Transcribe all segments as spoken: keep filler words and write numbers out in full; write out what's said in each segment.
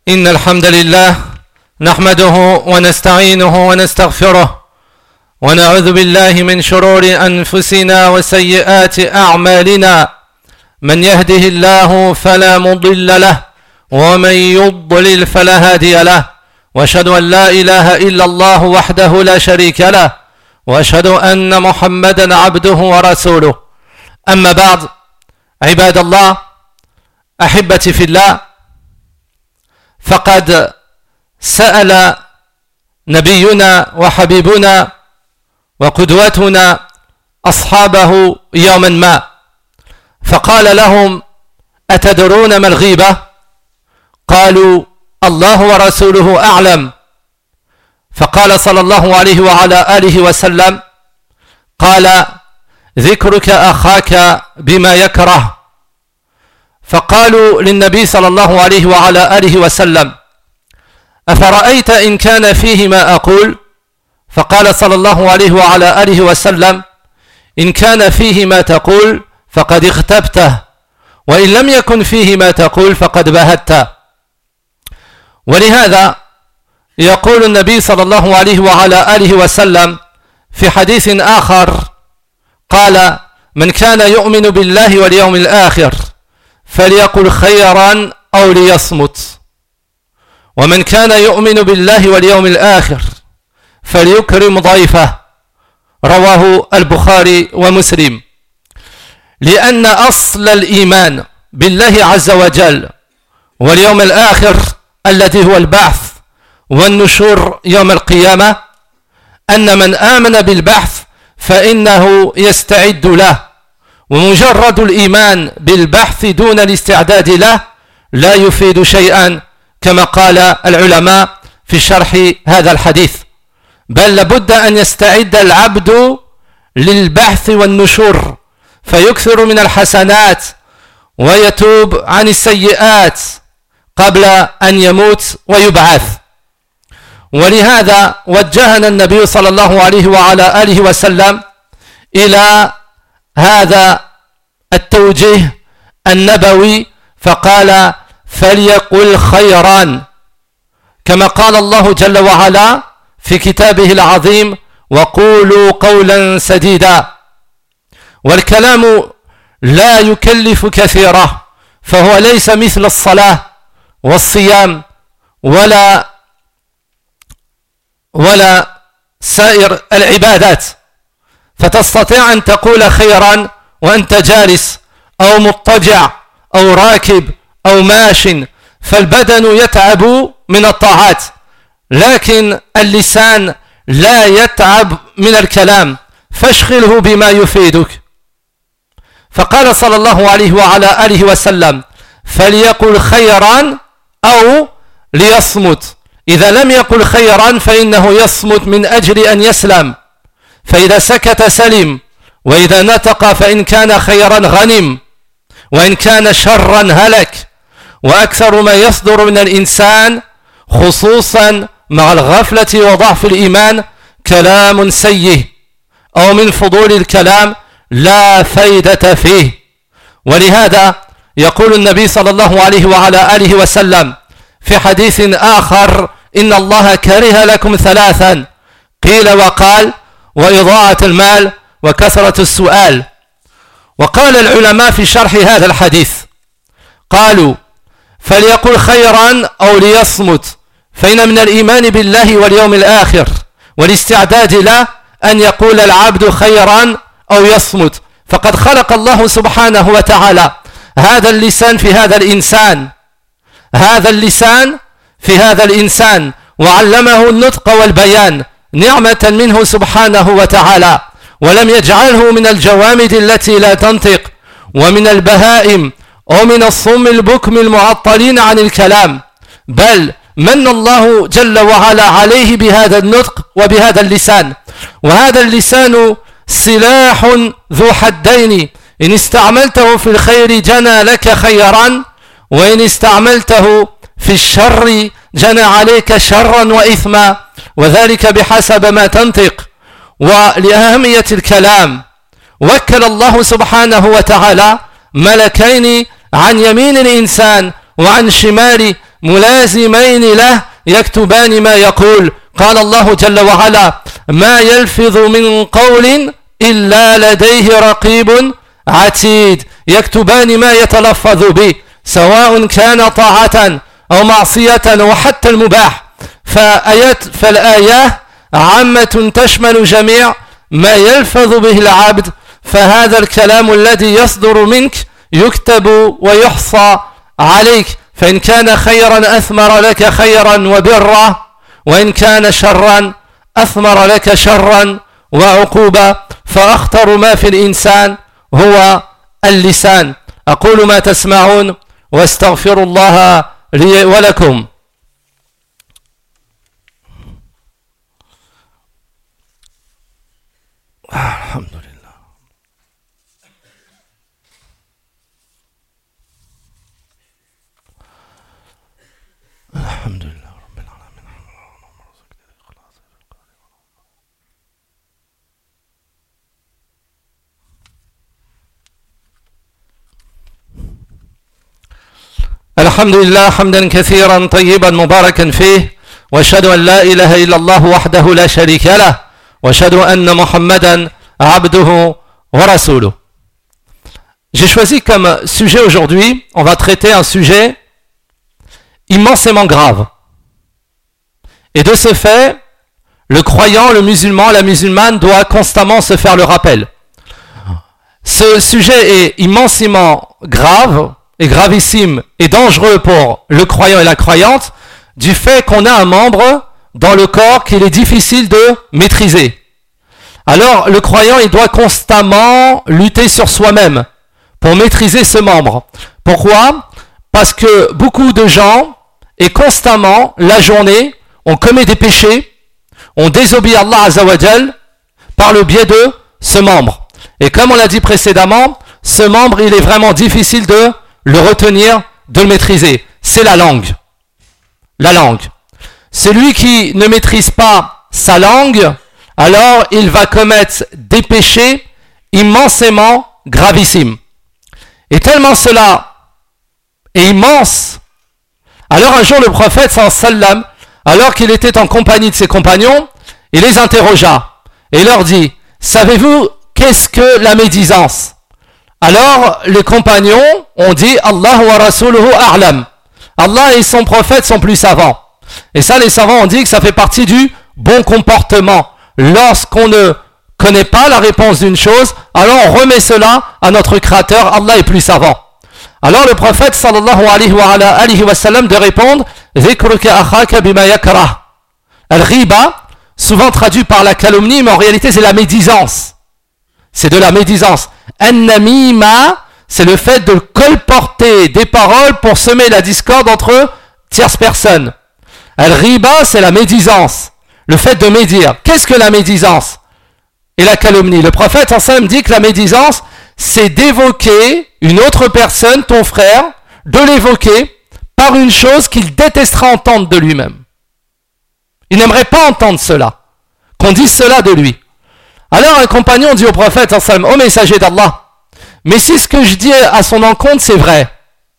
إن الحمد لله نحمده ونستعينه ونستغفره ونعوذ بالله من شرور أنفسنا وسيئات أعمالنا. من يهده الله فلا مضل له ومن يضلل فلا هادي له، وأشهد أن لا إله إلا الله وحده لا شريك له، وأشهد أن محمدا عبده ورسوله. أما بعد، عباد الله أحبتي في الله، فقد سأل نبينا وحبيبنا وقدوتنا أصحابه يوما ما فقال لهم: أتدرون ما الغيبة؟ قالوا: الله ورسوله أعلم. فقال صلى الله عليه وعلى آله وسلم: قال: ذكرك أخاك بما يكره. فقالوا للنبي صلى الله عليه وعلى آله وسلم: أفرأيت إن كان فيه ما أقول؟ فقال صلى الله عليه وعلى آله وسلم: إن كان فيه ما تقول فقد اغتبته، وإن لم يكن فيه ما تقول فقد بهته. ولهذا يقول النبي صلى الله عليه وعلى آله وسلم في حديث آخر قال: من كان يؤمن بالله واليوم الآخر فليقل خيرا أو ليصمت، ومن كان يؤمن بالله واليوم الآخر فليكرم ضيفه. رواه البخاري ومسلم. لأن أصل الإيمان بالله عز وجل واليوم الآخر الذي هو البعث والنشور يوم القيامة، أن من آمن بالبعث فإنه يستعد له، ومجرد الإيمان بالبعث دون الاستعداد له لا يفيد شيئا، كما قال العلماء في شرح هذا الحديث. بل لابد أن يستعد العبد للبعث والنشور، فيكثر من الحسنات ويتوب عن السيئات قبل أن يموت ويبعث. ولهذا وجهنا النبي صلى الله عليه وعلى آله وسلم إلى هذا التوجيه النبوي، فقال: فليقل خيرا، كما قال الله جل وعلا في كتابه العظيم: وقولوا قولا سديدا. والكلام لا يكلف كثيرا، فهو ليس مثل الصلاة والصيام ولا ولا سائر العبادات، فتستطيع أن تقول خيرا وأنت جالس أو مضطجع أو راكب أو ماش، فالبدن يتعب من الطاعات، لكن اللسان لا يتعب من الكلام، فاشغله بما يفيدك. فقال صلى الله عليه وعلى آله وسلم: فليقل خيرا أو ليصمت. إذا لم يقل خيرا فإنه يصمت من أجل أن يسلم، فإذا سكت سلم، وإذا نطق فإن كان خيرا غنم، وإن كان شرا هلك. وأكثر ما يصدر من الإنسان خصوصا مع الغفلة وضعف الإيمان كلام سيء، أو من فضول الكلام لا فايدة فيه. ولهذا يقول النبي صلى الله عليه وعلى آله وسلم في حديث آخر: إن الله كره لكم ثلاثا، قيل وقال: وإضاعة المال وكثرة السؤال. وقال العلماء في شرح هذا الحديث قالوا: فليقل خيرا أو ليصمت، فإن من الإيمان بالله واليوم الآخر والاستعداد له أن يقول العبد خيرا أو يصمت. فقد خلق الله سبحانه وتعالى هذا اللسان في هذا الإنسان هذا اللسان في هذا الإنسان وعلمه النطق والبيان نعمة منه سبحانه وتعالى، ولم يجعله من الجوامد التي لا تنطق، ومن البهائم ومن الصم البكم المعطلين عن الكلام، بل من الله جل وعلا عليه بهذا النطق وبهذا اللسان. وهذا اللسان سلاح ذو حدين، إن استعملته في الخير جنى لك خيرا، وإن استعملته في الشر جنى عليك شرا وإثما، وذلك بحسب ما تنطق. ولأهمية الكلام وكل الله سبحانه وتعالى ملكين عن يمين الإنسان وعن شمال ملازمين له يكتبان ما يقول قال الله جل وعلا ما يلفظ من قول إلا لديه رقيب عتيد يكتبان ما يتلفظ به سواء كان طاعة أو معصية وحتى المباح فآيات فالآية عامة تشمل جميع ما يلفظ به العبد فهذا الكلام الذي يصدر منك يكتب ويحصى عليك فإن كان خيرا أثمر لك خيرا وبرا وإن كان شرا أثمر لك شرا وعقوبة فأخطر ما في الإنسان هو اللسان أقول ما تسمعون واستغفر الله لي ولكم الحمد لله الحمد لله رب العالمين الحمد لله حمدا كثيرا طيبا مباركا فيه واشهد ان لا اله الا الله وحده لا شريك له واشهد ان محمدا عبده ورسوله. J'ai choisi comme sujet aujourd'hui, on va traiter un sujet immensément grave. Et de ce fait, le croyant, le musulman, la musulmane doit constamment se faire le rappel. Ce sujet est immensément grave et gravissime et dangereux pour le croyant et la croyante du fait qu'on a un membre dans le corps qu'il est difficile de maîtriser. Alors, le croyant, il doit constamment lutter sur soi-même pour maîtriser ce membre. Pourquoi ? Parce que beaucoup de gens, et constamment, la journée, on commet des péchés, on désobéit à Allah Azza wa Jal par le biais de ce membre. Et comme on l'a dit précédemment, ce membre, il est vraiment difficile de le retenir, de le maîtriser. C'est la langue. La langue. Celui qui ne maîtrise pas sa langue, alors il va commettre des péchés immensément gravissimes. Et tellement cela est immense, alors un jour le prophète sallallahu alayhi wa sallam, alors qu'il était en compagnie de ses compagnons, il les interrogea et leur dit, savez-vous qu'est-ce que la médisance? Alors les compagnons ont dit, Allah wa rasuluhu a'lam. Allah et son prophète sont plus savants. Et ça, les savants ont dit que ça fait partie du bon comportement. Lorsqu'on ne connaît pas la réponse d'une chose, alors on remet cela à notre Créateur, Allah est plus savant. Alors le prophète sallallahu alayhi wa, alayhi wa sallam de répondre Zikruka akhaka bima yakrah. Al-riba, souvent traduit par la calomnie, mais en réalité c'est la médisance. C'est de la médisance. An-namima, c'est le fait de colporter des paroles pour semer la discorde entre tierces personnes. Al-riba, c'est la médisance. Le fait de médire. Qu'est-ce que la médisance et la calomnie? Le prophète en sallam dit que la médisance, c'est d'évoquer une autre personne, ton frère, de l'évoquer par une chose qu'il détestera entendre de lui-même. Il n'aimerait pas entendre cela, qu'on dise cela de lui. Alors un compagnon dit au prophète en sallam, ô messager d'Allah, mais si ce que je dis à son encontre c'est vrai.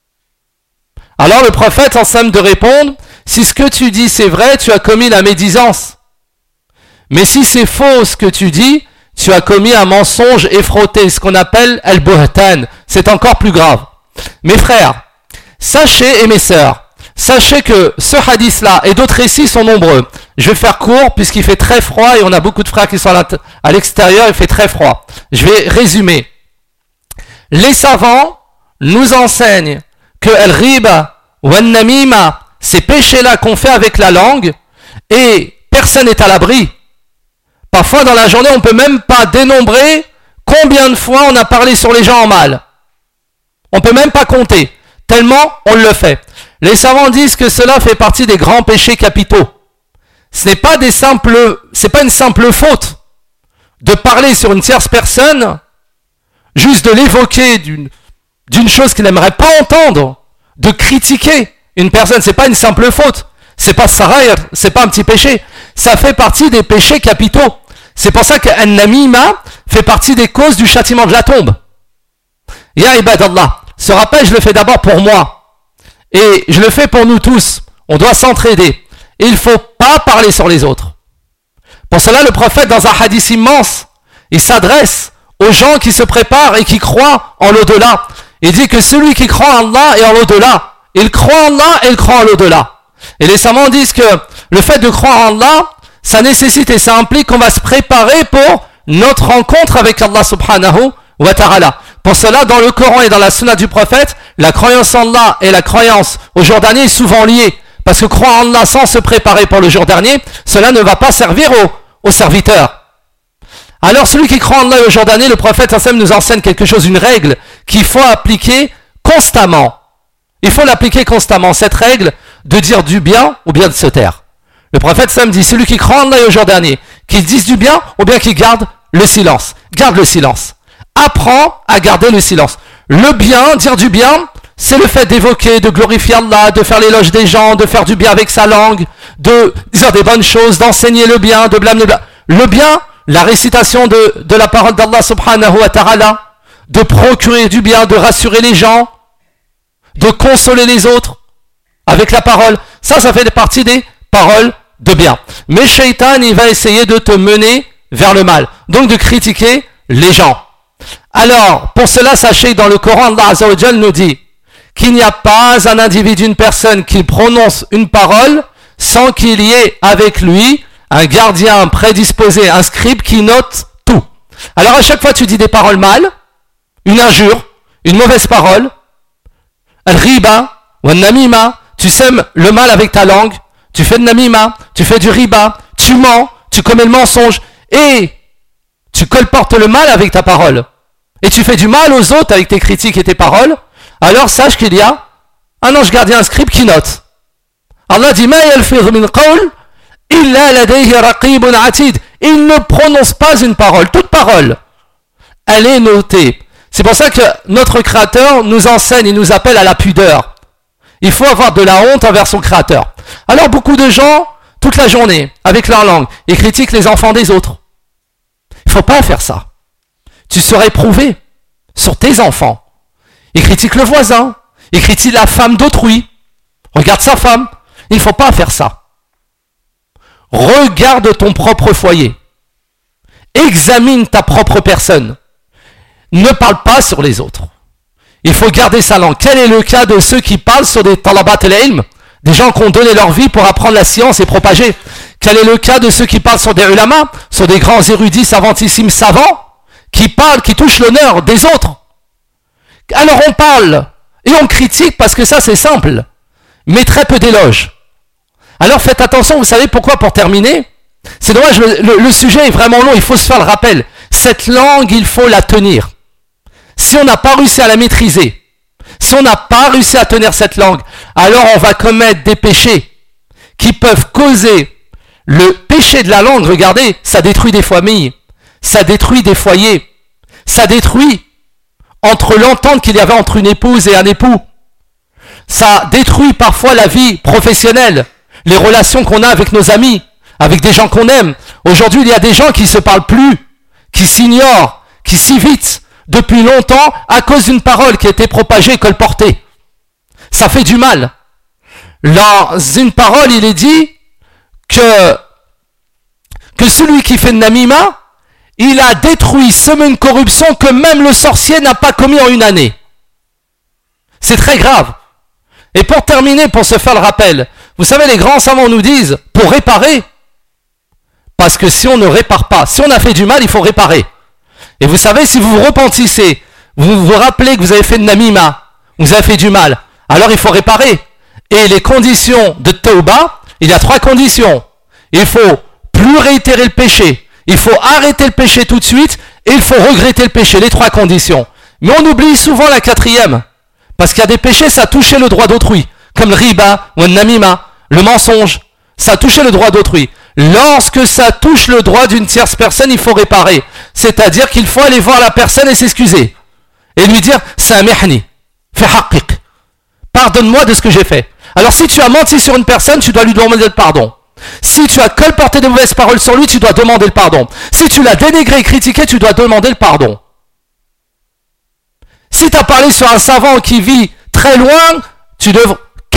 Alors le prophète en sallam de répondre, si ce que tu dis c'est vrai, tu as commis la médisance. Mais si c'est faux ce que tu dis, tu as commis un mensonge effronté, ce qu'on appelle al-buhtan. C'est encore plus grave. Mes frères, sachez et mes sœurs, sachez que ce hadith-là et d'autres récits sont nombreux. Je vais faire court puisqu'il fait très froid et on a beaucoup de frères qui sont à l'extérieur, il fait très froid. Je vais résumer. Les savants nous enseignent que al-riba ou al-namima, ces péchés-là qu'on fait avec la langue, et personne n'est à l'abri. Parfois dans la journée, on ne peut même pas dénombrer combien de fois on a parlé sur les gens en mal. On ne peut même pas compter, tellement on le fait. Les savants disent que cela fait partie des grands péchés capitaux. Ce n'est pas des simples, c'est pas une simple faute de parler sur une tierce personne, juste de l'évoquer d'une, d'une chose qu'il n'aimerait pas entendre, de critiquer une personne, c'est pas une simple faute. C'est pas sarair, c'est pas un petit péché. Ça fait partie des péchés capitaux. C'est pour ça que An-Namima fait partie des causes du châtiment de la tombe. Ya ibadallah, ce rappel je le fais d'abord pour moi. Et je le fais pour nous tous. On doit s'entraider. Il ne faut pas parler sur les autres. Pour cela, le prophète, dans un hadith immense, il s'adresse aux gens qui se préparent et qui croient en l'au-delà. Il dit que celui qui croit en Allah est en l'au-delà. Il croit en Allah et il croit en l'au-delà. Et les savants disent que le fait de croire en Allah, ça nécessite et ça implique qu'on va se préparer pour notre rencontre avec Allah subhanahu wa ta'ala. Pour cela, dans le Coran et dans la sunna du prophète, la croyance en Allah et la croyance au jour dernier est souvent liée. Parce que croire en Allah sans se préparer pour le jour dernier, cela ne va pas servir aux, aux serviteurs. Alors celui qui croit en Allah et au jour dernier, le prophète Hassan nous enseigne quelque chose, une règle qu'il faut appliquer constamment. Il faut l'appliquer constamment, cette règle de dire du bien ou bien de se taire. Le prophète Hassan dit, celui qui croit en Allah et au jour dernier, qu'il dise du bien ou bien qu'il garde le silence. Garde le silence. Apprends à garder le silence. Le bien, dire du bien, c'est le fait d'évoquer, de glorifier Allah, de faire l'éloge des gens, de faire du bien avec sa langue, de dire des bonnes choses, d'enseigner le bien, de blâmer le bien. Le bien, la récitation de, de la parole d'Allah subhanahu wa ta'ala, de procurer du bien, de rassurer les gens, de consoler les autres avec la parole. Ça, ça fait partie des paroles de bien. Mais Shaitan, il va essayer de te mener vers le mal. Donc de critiquer les gens. Alors, pour cela, sachez que dans le Coran, Allah Azza wa Jal nous dit qu'il n'y a pas un individu, une personne qui prononce une parole sans qu'il y ait avec lui un gardien prédisposé, un scribe qui note tout. Alors à chaque fois tu dis des paroles mal, une injure, une mauvaise parole, al-riba ou al-namima, tu sèmes le mal avec ta langue, tu fais de namima, tu fais du riba, tu mens, tu commets le mensonge et tu colportes le mal avec ta parole. Et tu fais du mal aux autres avec tes critiques et tes paroles, alors sache qu'il y a un ange gardien, un scribe qui note. Allah dit, Ma yalfidh min qawl illa ladayhi raqibun atid. Il ne prononce pas une parole. Toute parole, elle est notée. C'est pour ça que notre Créateur nous enseigne, il nous appelle à la pudeur. Il faut avoir de la honte envers son Créateur. Alors beaucoup de gens, toute la journée, avec leur langue, ils critiquent les enfants des autres. Il ne faut pas faire ça. Tu seras éprouvé sur tes enfants. Il critique le voisin, il critique la femme d'autrui. Regarde sa femme. Il ne faut pas faire ça. Regarde ton propre foyer. Examine ta propre personne. Ne parle pas sur les autres. Il faut garder sa langue. Quel est le cas de ceux qui parlent sur des talabat al-ilm, des gens qui ont donné leur vie pour apprendre la science et propager? Quel est le cas de ceux qui parlent sur des ulama, sur des grands érudits savantissimes savants, qui parlent, qui touchent l'honneur des autres? Alors on parle et on critique parce que ça c'est simple, mais très peu d'éloges. Alors faites attention, vous savez pourquoi, pour terminer? C'est dommage, le, le, le sujet est vraiment long, il faut se faire le rappel. Cette langue, il faut la tenir. Si on n'a pas réussi à la maîtriser, si on n'a pas réussi à tenir cette langue, alors on va commettre des péchés qui peuvent causer le péché de la langue. Regardez, ça détruit des familles, ça détruit des foyers, ça détruit entre l'entente qu'il y avait entre une épouse et un époux. Ça détruit parfois la vie professionnelle, les relations qu'on a avec nos amis, avec des gens qu'on aime. Aujourd'hui, il y a des gens qui ne se parlent plus, qui s'ignorent, qui s'évitent depuis longtemps à cause d'une parole qui a été propagée et colportée. Ça fait du mal. Dans une parole, il est dit que, que celui qui fait de namima, il a détruit, semé une corruption que même le sorcier n'a pas commis en une année. C'est très grave. Et pour terminer, pour se faire le rappel, vous savez, les grands savants nous disent, pour réparer, parce que si on ne répare pas, si on a fait du mal, il faut réparer. Et vous savez, si vous vous repentissez, vous vous rappelez que vous avez fait de namima, vous avez fait du mal, alors il faut réparer. Et les conditions de tauba, il y a trois conditions. Il faut plus réitérer le péché, il faut arrêter le péché tout de suite, et il faut regretter le péché, les trois conditions. Mais on oublie souvent la quatrième, parce qu'il y a des péchés, ça touchait le droit d'autrui, comme le riba ou le namima, le mensonge, ça touchait le droit d'autrui. Lorsque ça touche le droit d'une tierce personne, il faut réparer. C'est-à-dire qu'il faut aller voir la personne et s'excuser. Et lui dire, samihni, fi haqqiq. Pardonne-moi de ce que j'ai fait. Alors si tu as menti sur une personne, tu dois lui demander le pardon. Si tu as colporté de mauvaises paroles sur lui, tu dois demander le pardon. Si tu l'as dénigré et critiqué, tu dois demander le pardon. Si tu as parlé sur un savant qui vit très loin, tu devrais...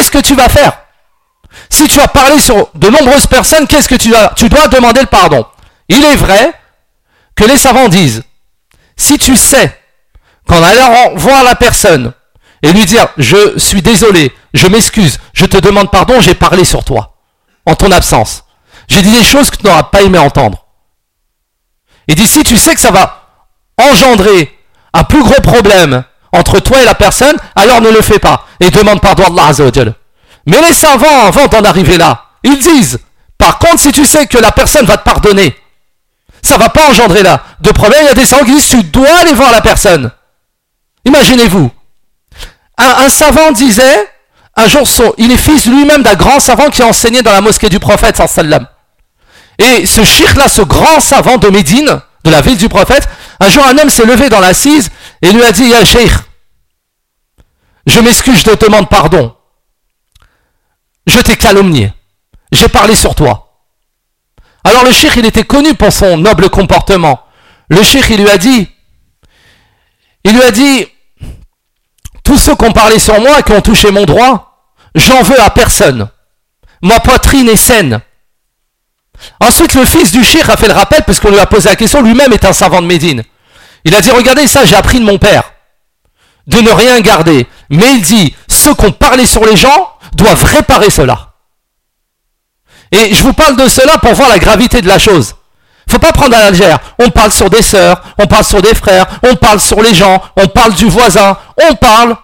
qu'est-ce que tu vas faire? Si tu as parlé sur de nombreuses personnes, qu'est-ce que tu as? Tu dois demander le pardon. Il est vrai que les savants disent, si tu sais qu'en allant voir la personne et lui dire, je suis désolé, je m'excuse, je te demande pardon, j'ai parlé sur toi, en ton absence. J'ai dit des choses que tu n'auras pas aimé entendre. Il dit, si tu sais que ça va engendrer un plus gros problème entre toi et la personne, alors ne le fais pas et demande pardon à Allah Azza wa Jal. Mais les savants, avant d'en arriver là, ils disent, par contre, si tu sais que la personne va te pardonner, ça ne va pas engendrer là de problème. Il y a des savants qui disent, tu dois aller voir la personne. Imaginez-vous, un, un savant disait, un jour, son, il est fils lui-même d'un grand savant qui a enseigné dans la mosquée du prophète, sallam. Et ce cheikh-là, ce grand savant de Médine, de la ville du prophète, un jour un homme s'est levé dans l'assise et lui a dit, ya cheikh, je m'excuse, je te demande pardon. Je t'ai calomnié. J'ai parlé sur toi. Alors le cheikh, il était connu pour son noble comportement. Le cheikh, il lui a dit, il lui a dit, tous ceux qui ont parlé sur moi et qui ont touché mon droit, j'en veux à personne. Ma poitrine est saine. Ensuite, le fils du cheikh a fait le rappel, parce qu'on lui a posé la question, lui-même est un savant de Médine. Il a dit, regardez ça, j'ai appris de mon père, de ne rien garder. Mais il dit, ceux qui ont parlé sur les gens doivent réparer cela. Et je vous parle de cela pour voir la gravité de la chose. Il ne faut pas prendre à la légère. On parle sur des sœurs, on parle sur des frères, on parle sur les gens, on parle du voisin, on parle.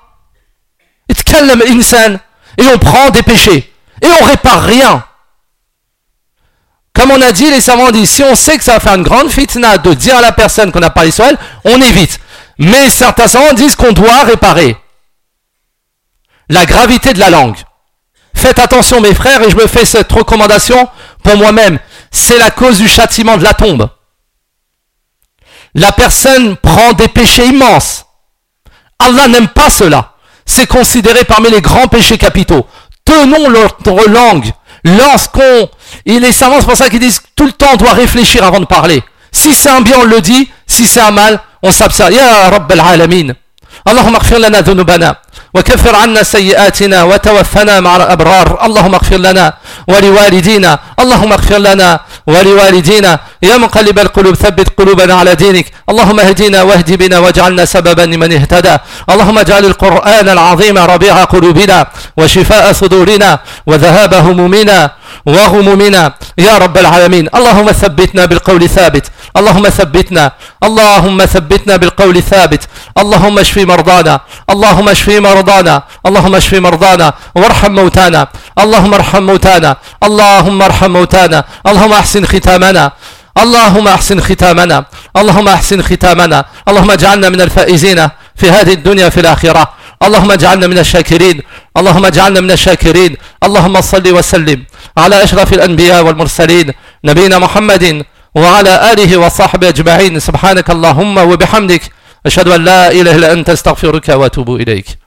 Et on prend des péchés. Et on répare rien. Comme on a dit, les savants disent, si on sait que ça va faire une grande fitna de dire à la personne qu'on a parlé sur elle, on évite. Mais certains savants disent qu'on doit réparer. La gravité de la langue. Faites attention mes frères, et je me fais cette recommandation pour moi-même. C'est la cause du châtiment de la tombe. La personne prend des péchés immenses. Allah n'aime pas cela. C'est considéré parmi les grands péchés capitaux. Tenons notre langue. Lorsqu'on... Et les savants, c'est pour ça qu'ils disent tout le temps on doit réfléchir avant de parler. Si c'est un bien, on le dit. Si c'est un mal, on s'abstient. Ya Rabb al-Alamin. Allahumma ighfir lana dhunubana. وكفر عنا سيئاتنا وتوفنا مع الأبرار اللهم اغفر لنا ولوالدينا اللهم اغفر لنا ولوالدينا يا مقلب القلوب ثبت قلوبنا على دينك اللهم اهدنا واهد بنا واجعلنا سببا لمن اهتدى اللهم اجعل القرآن العظيم ربيع قلوبنا وشفاء صدورنا وذهاب همومنا وغمومنا يا رب العالمين اللهم ثبتنا بالقول ثابت اللهم ثبتنا اللهم ثبتنا بالقول ثابت اللهم اشف مرضانا اللهم اشف مرضانا اللهم اشف مرضانا وارحم موتانا اللهم ارحم موتانا اللهم ارحم موتانا اللهم احسن ختامنا اللهم احسن ختامنا اللهم احسن ختامنا اللهم اجعلنا من الفائزين في هذه الدنيا في الآخرة اللهم اجعلنا من الشاكرين اللهم اجعلنا من الشاكرين اللهم صل وسلم على أشرف الأنبياء والمرسلين نبينا محمد وعلى آله وصحبه أجمعين سبحانك اللهم وبحمدك أشهد أن لا إله إلا أنت استغفرك وأتوب إليك